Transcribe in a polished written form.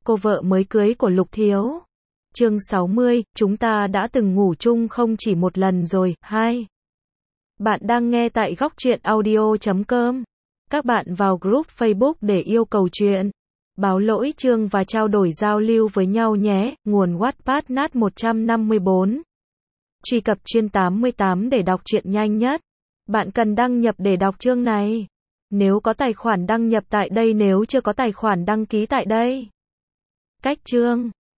cô vợ mới cưới của Lục Thiếu. Chương 60, chúng ta đã từng ngủ chung không chỉ một lần rồi. 2. Bạn đang nghe tại goctruyện.audio.com. Các bạn vào group Facebook để yêu cầu chuyện, báo lỗi chương và trao đổi giao lưu với nhau nhé. Nguồn Wattpad nat 154. Truy cập chuyên 88 để đọc truyện nhanh nhất. Bạn cần đăng nhập để đọc chương này. Nếu có tài khoản đăng nhập tại đây, nếu chưa có tài khoản đăng ký tại đây. Cách chương